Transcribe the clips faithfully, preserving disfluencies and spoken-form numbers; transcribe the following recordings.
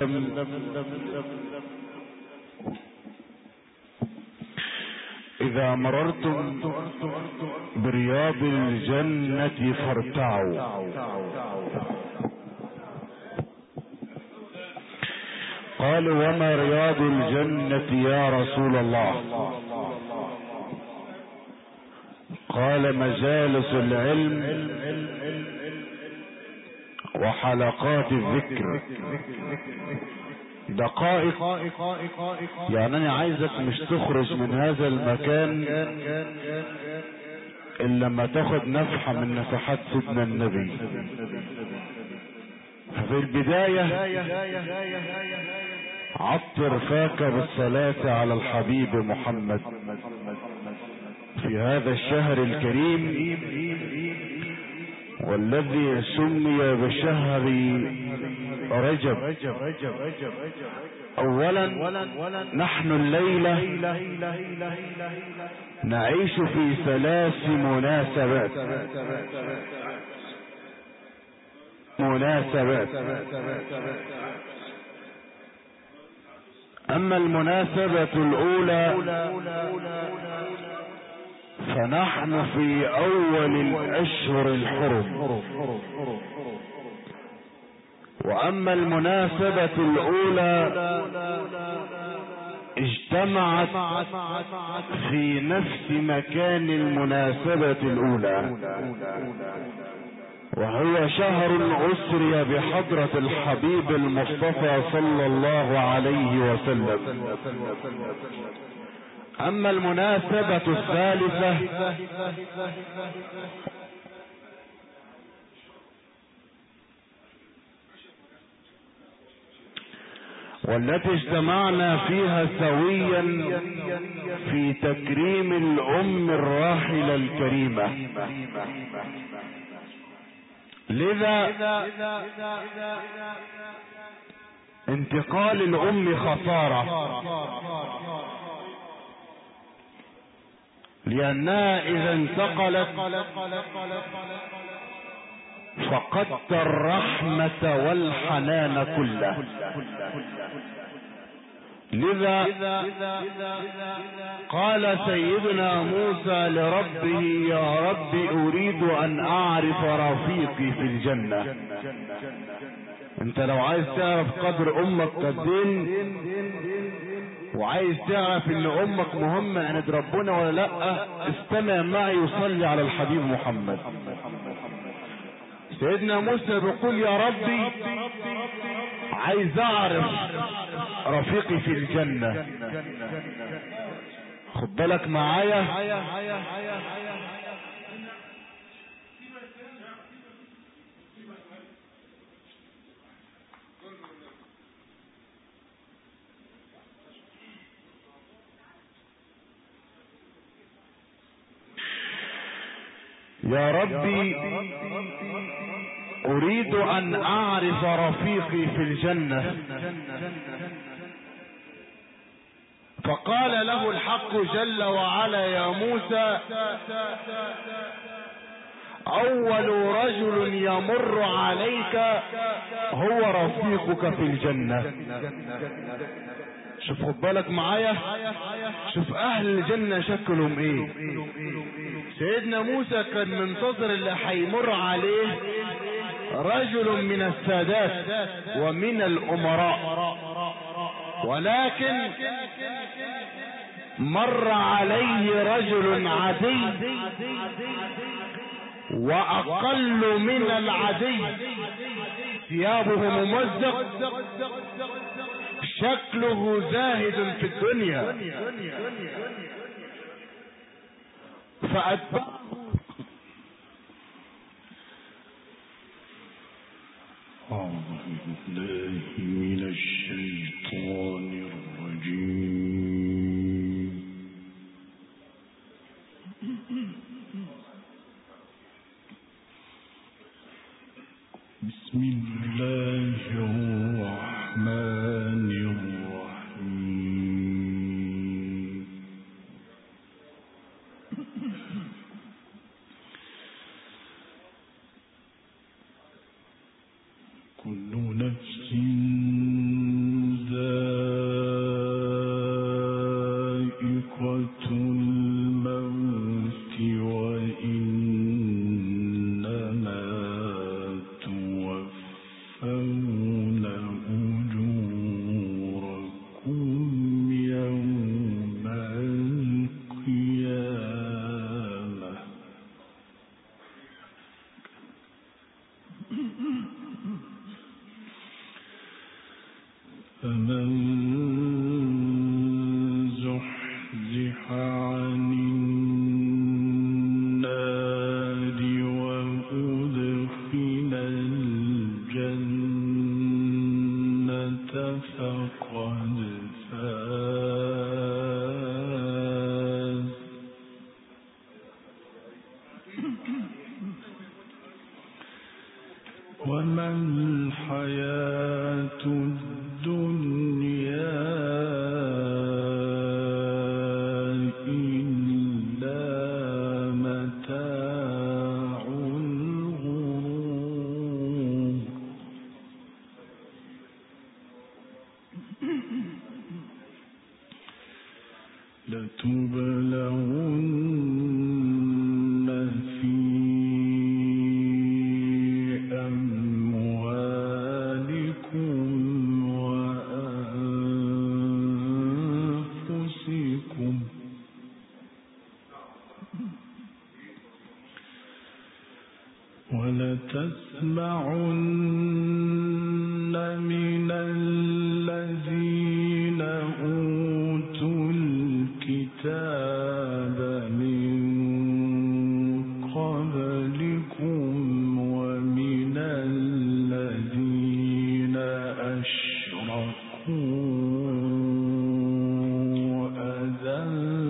إذا مررتم برياض الجنة فارتعوا. قالوا وما رياض الجنة يا رسول الله؟ قال مجالس العلم وحلقات الذكر. دقائق، يعني انا عايزك مش تخرج من هذا المكان الا لما تاخد نفحة من نفحات سيدنا النبي. في البداية عطر فاك بالصلاة على الحبيب محمد في هذا الشهر الكريم والذي سمي بشهر رجب. اولا نحن الليلة نعيش في ثلاث مناسبات مناسبات اما المناسبة الاولى فنحن في اول الاشهر الحرم، واما المناسبة الاولى اجتمعت في نفس مكان المناسبة الاولى، وهو شهر اسري بحضرة الحبيب المصطفى صلى الله عليه وسلم. اما المناسبة الثالثة والتي اجتمعنا فيها سويا في تكريم الام الراحلة الكريمة. لذا انتقال الام خسارة، لأنها إذا انتقلت فقدت الرحمة والحنان كله. لذا قال سيدنا موسى لربه يا رب أريد أن أعرف رفيقي في الجنة. انت لو عايز تعرف قدر أمك قدين وعايز تعرف ان امك مهمة عند ربنا ولا لا، استمع معي وصلي على الحبيب محمد. سيدنا موسى بيقول يا ربي عايز اعرف رفيقي في الجنة. خد بالك معايا، يا ربي اريد ان اعرف رفيقي في الجنة. فقال له الحق جل وعلا يا موسى اول رجل يمر عليك هو رفيقك في الجنة. شوف خد بالك معايا، شوف اهل الجنة شكلهم ايه. سيدنا موسى كان منتظر اللي هيمر عليه رجل من السادات ومن الامراء، ولكن مر عليه رجل عادي واقل من العادي، ثيابه ممزق، شكله زاهد في الدنيا. فأتبعه أعوذ بالله من الشيطان الرجيم. بسم الله الرحمن الرحيم. كل نفس فمن زحزح عن النار وأدخل الجنة فقد فاز. وما الحياة الدنيا إلا متاع الغرور. لتبلغن في أموالكم وأنفسكم ولتسمعن من الذين أوتوا الكتاب من قبلكم ومن الذين أشركوا أذى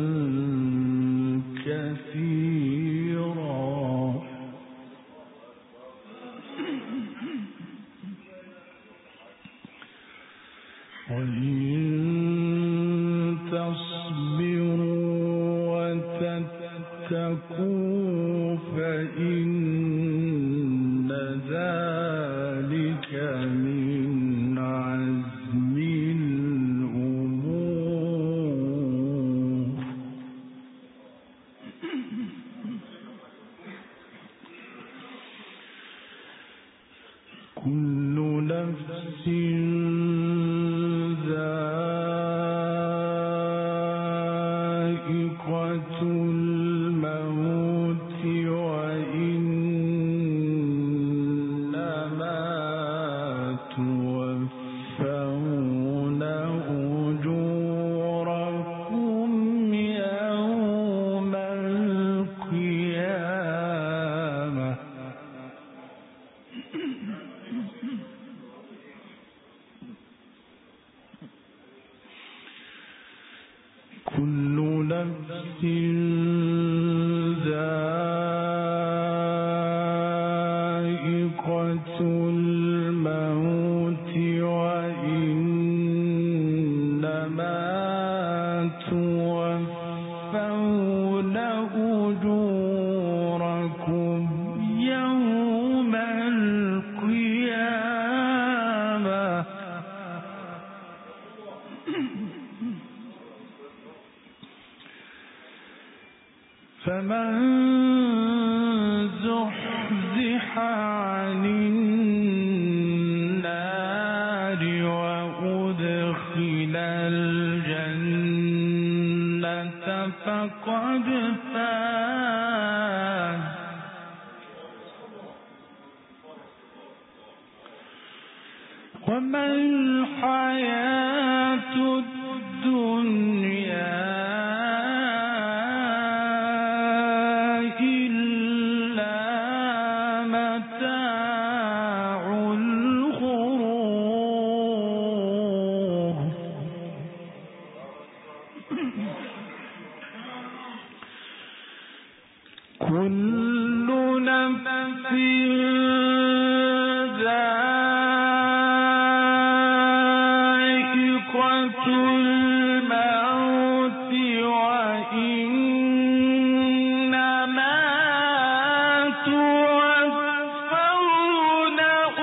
كثيرا وإن تصبروا وتتقوا فإن ذلك من عزم الأمور. كل نفس ذائقة الموت وإنما توفون أجوركم يوم القيامة. كل نفس ذائقة الموت وإنما توفون أجوركم يوم القيامة. فمن زحزح عن النار وأدخل الجنة فقد فاز. وما الحياة الدنيا كل نفس ذائقة الموت وإنما توفون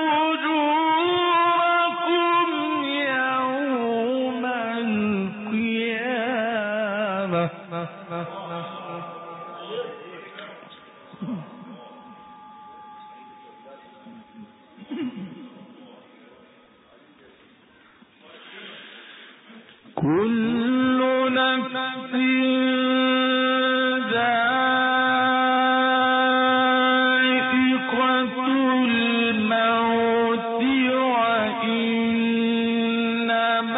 أجوركم يوم القيامة. كل نفس ذائقة الموت وإنما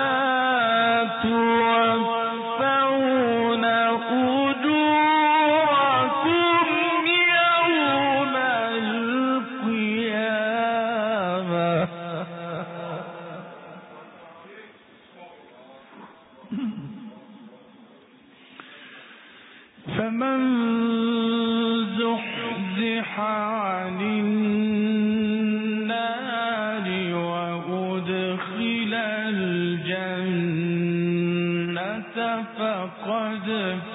فمن زحزح عن النار وأدخل الجنة فقد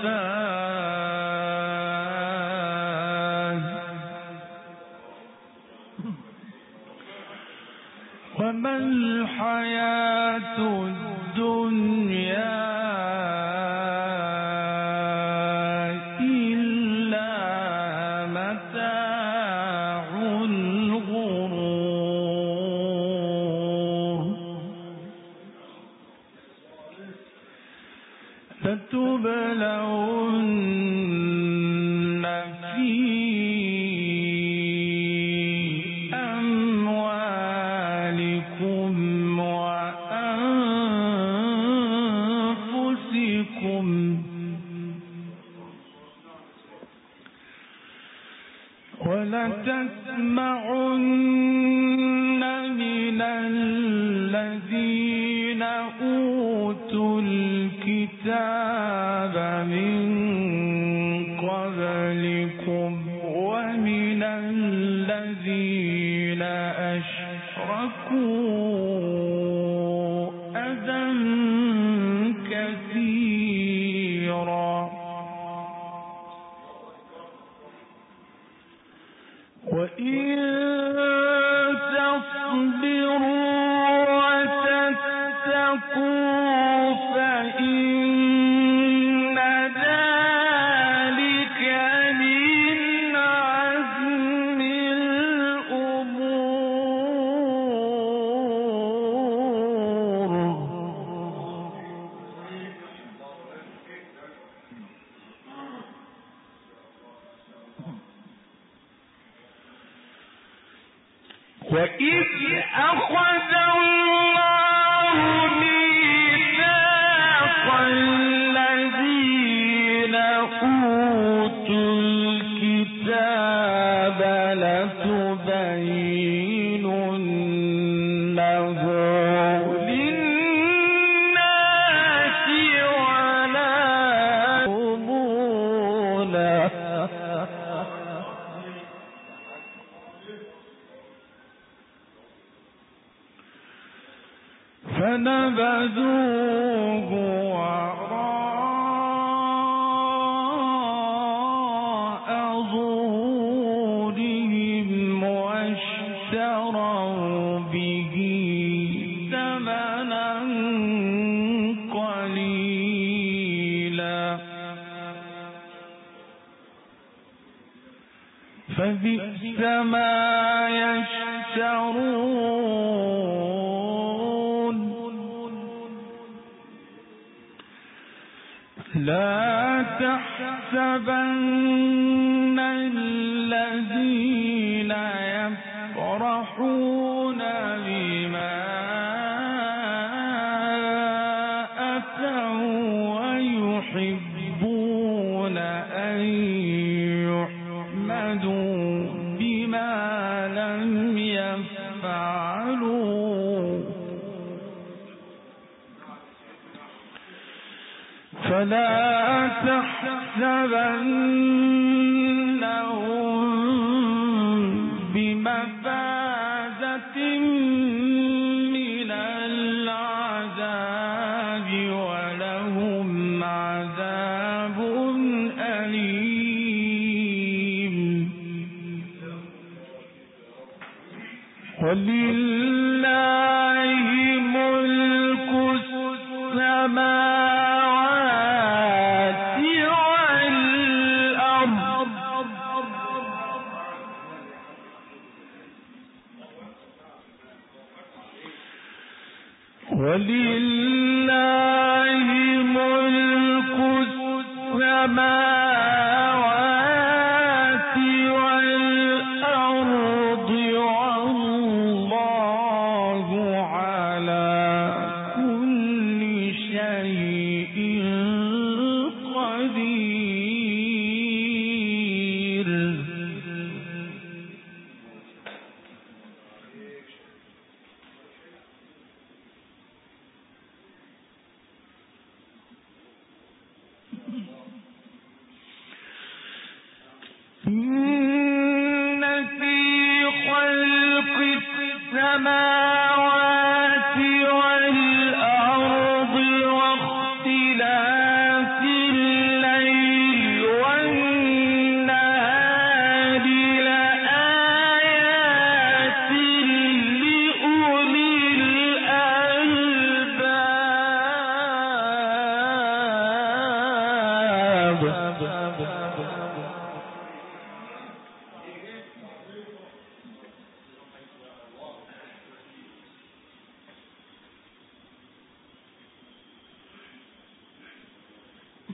فاز وما الحياة الدنيا لتبلون في أموالكم وأنفسكم ولتسمعن من الذين أوتوا الكتاب من قبلكم ومن الذين أشركوا أذى كثيرا وإن تصبروا وتتقوا فإن ذلك من عزم الأمور وإذ أخذ الله ميثاق الذين أوتوا الكتاب لتبيننه للناس ولا تكتمونه فنبذوه وراء ظهورهم واشتروا به ثمنا قليلا فبئس ما يشترون لا تحسبن الذين يفرحون بما أتوا ويحبون أن يحمدوا بما لم يفعلوا فلا تحسبنهم بمفازة من العذاب ولهم عذاب أليم ولله ملك السماوات والأرض ولله ملك السماوات والأرض والله على كل شيء قدير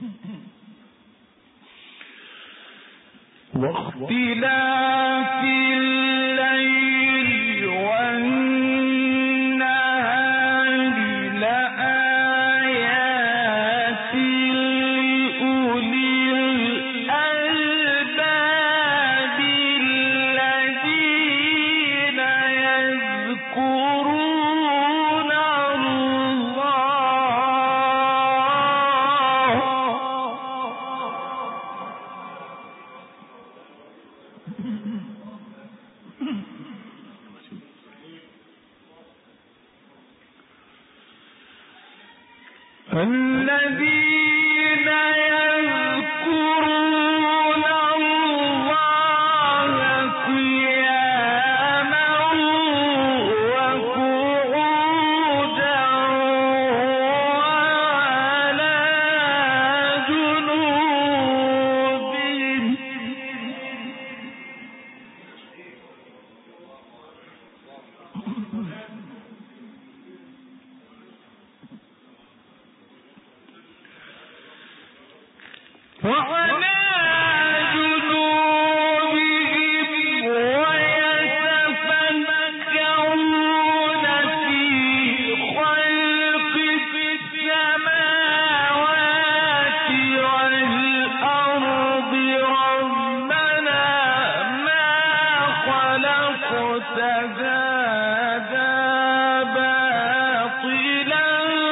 واختلاف الليل والنهار لآيات لأولي الألباب الذين يذكرون الله الذين يذكرون الله قياما وقعودا وعلى جنوبهم وعلى جنوبهم ويتفكرون في خلق السماوات والأرض ربنا ما خلقت هذا باطلا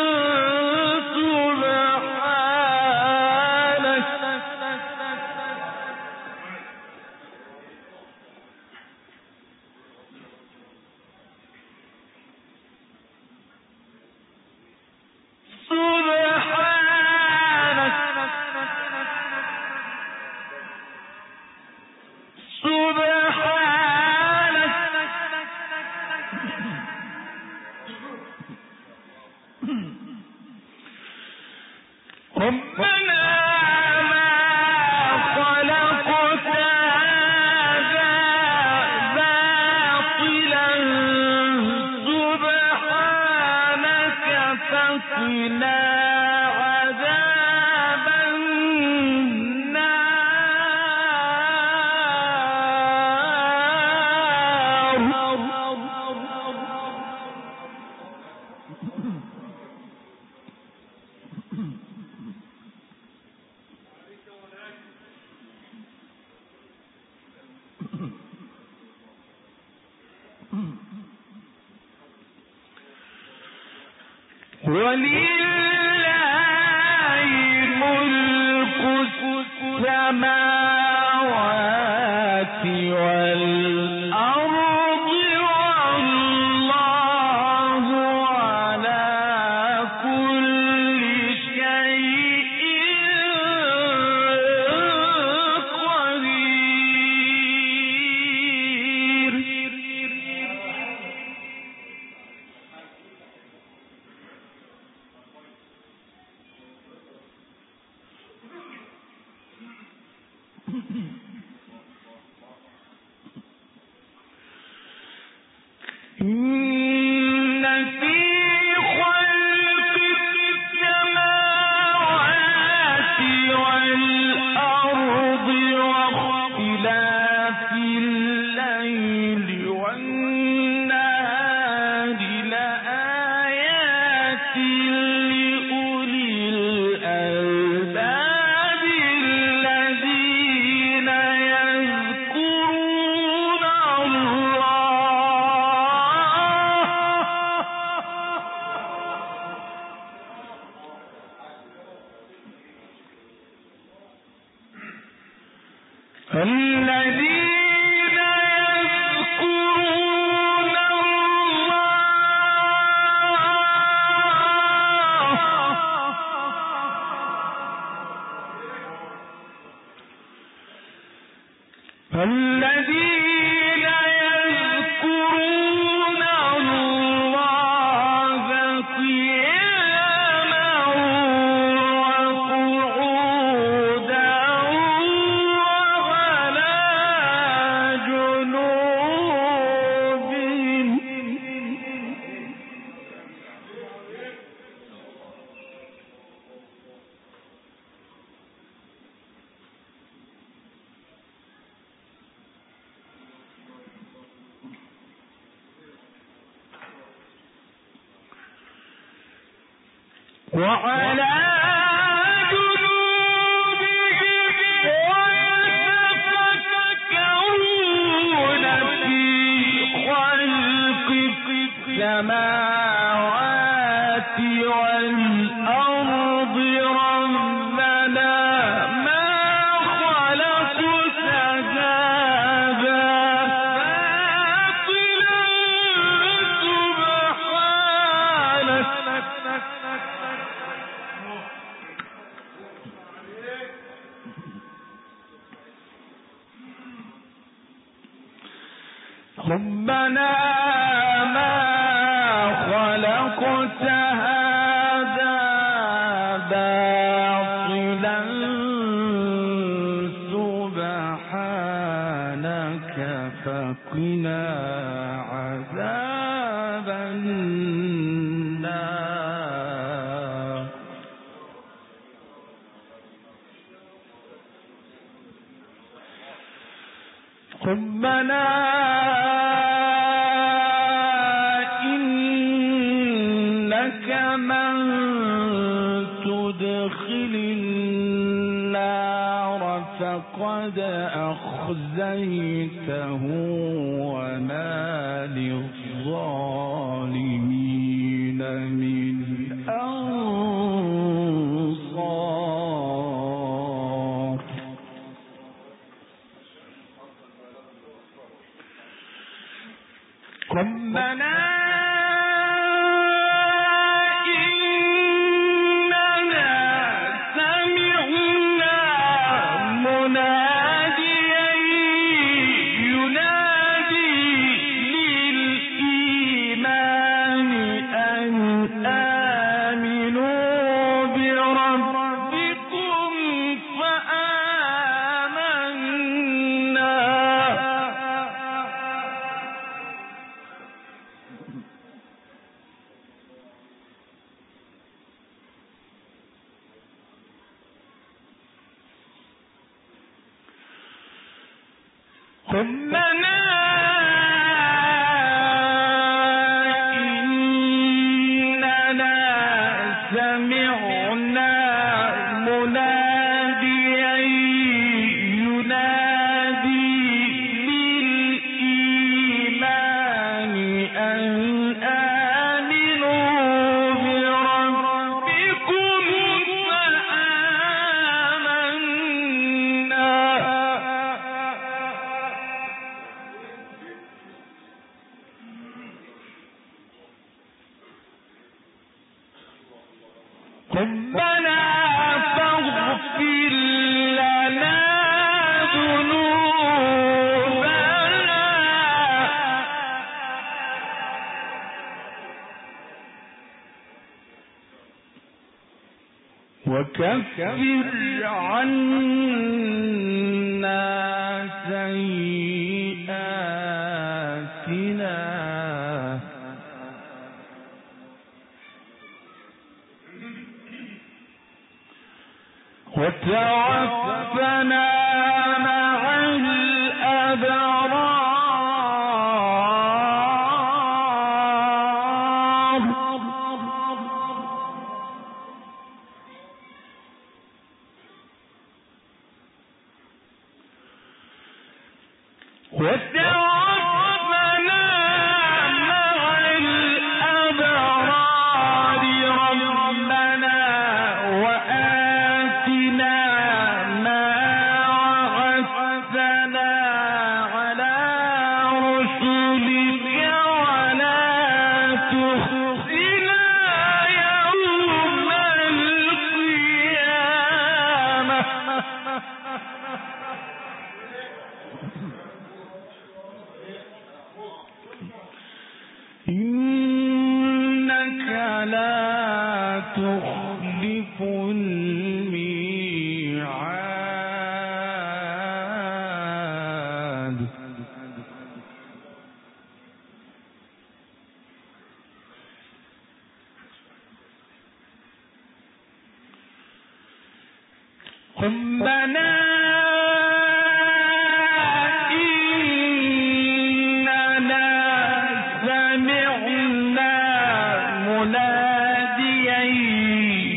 ربنا ما خلقت هذا باطلا سبحانك فقنا عذاب ولله ملك السماوات والأرض والله على كل شيء قدير. إن في خلق السماوات والأرض واختلاف الليل والنهار لآيات لأولي الألباب الذين يذكرون الله الذين يذكرون الله الذين يذكرون الله قياما وقعودا وعلى جنوبهم وعلى السماوات والأرض ربنا ما خلقت هذا باطلا سبحانك ربنا ما خلقت هذا باطلا سبحانك فقنا عذاب النار ربنا من تدخل النار فقد أخزيته وما للظالمين من أنصار ربنا ربنا إننا سمعنا مناديا ينادي للإيمان أن آمنوا بربكم فآمنا ربنا فاغفر لنا ذنوبنا وكفر عنا سيئاتنا وتوفنا مع الأبرار وتوفنا مع الأبرار ربنا وآتنا ما وعدتنا على رسلك ولا تخزنا يوم القيامة إنك لا تخلف الميعاد ربنا مناديا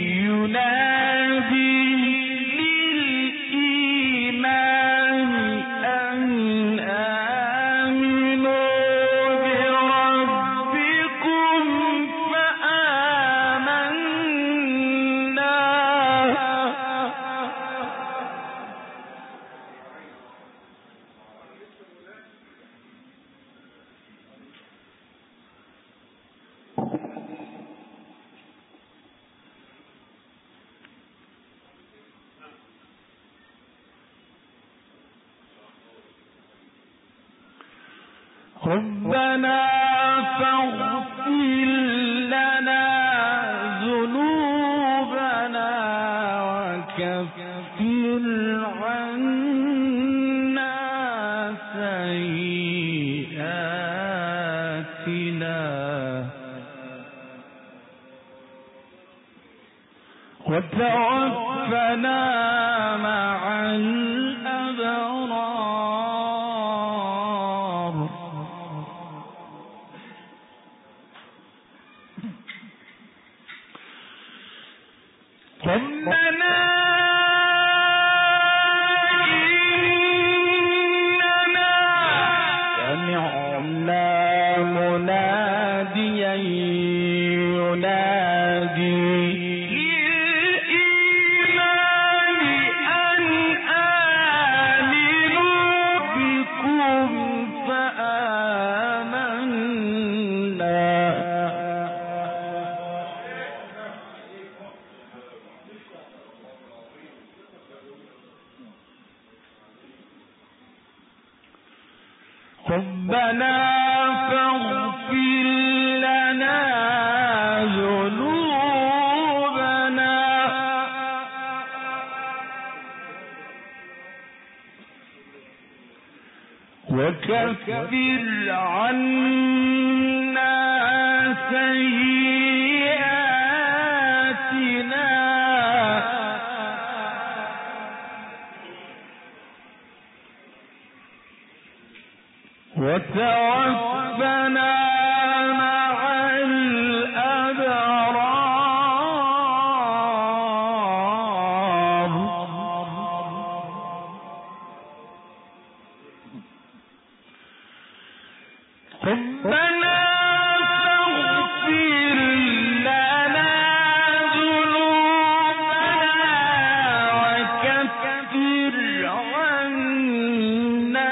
ربنا فاغفر لنا ذنوبنا وكفر عنا سيئاتنا وتوفنا مع الأبرار ربنا إننا سمعنا مناديا ينادي للإيمان أن آمنوا بكم فآمنا ربنا فاغفر لنا ذنوبنا وكفر عنا سيئاتنا وتوفنا مع الأبرار ربنا فاغفر لنا ذنوبنا وكفر عنا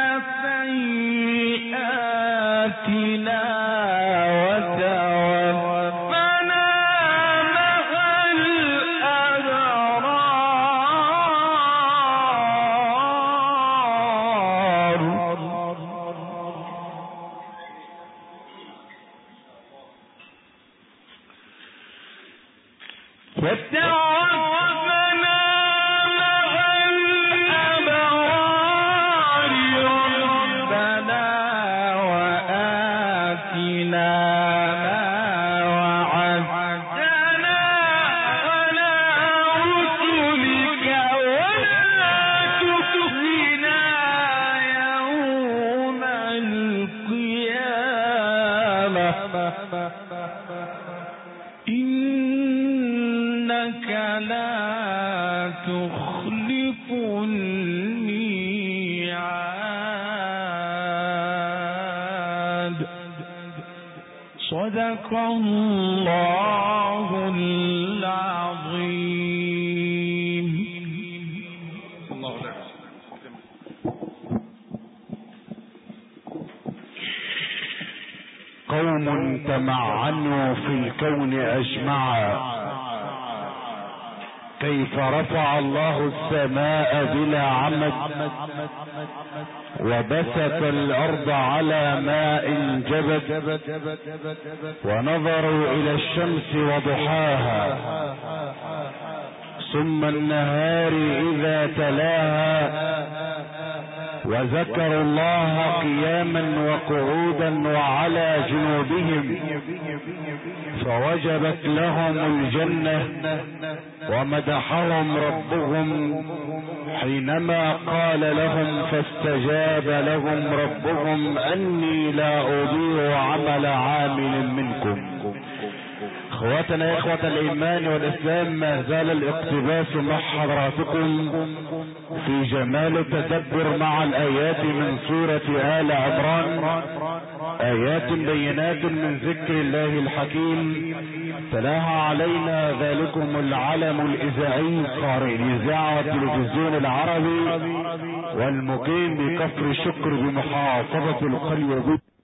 سيئاتنا وتوفنا مع الأبرار وتوفنا مع الأبرار ربنا وآتنا ما وعدتنا على رسلك ولا تخزنا يوم القيامة إنك لا تخلف الميعاد صدق الله العظيم. قوم تمعنوا في الكون أجمعا كيف رفع الله السماء بلا عمد وبسط الأرض على ماء جبد ونظروا إلى الشمس وضحاها ثم النهار إذا تلاها وذكروا الله قياما وقعودا وعلى جنوبهم فوجبت لهم الجنة ومدحهم ربهم حينما قال لهم فاستجاب لهم ربهم أني لا أضيع عمل عامل منكم. اخواتنا يا اخوة الايمان والاسلام، ما زال الاقتباس مع حضراتكم في جمال التدبر مع الايات من سورة آل عمران، ايات بينات من ذكر الله الحكيم تلاها علينا ذلكم العلم الاذاعي قارئ الاذاعة والتلفزيون العربي والمقيم بكفر الشكر بمحافظة القرية.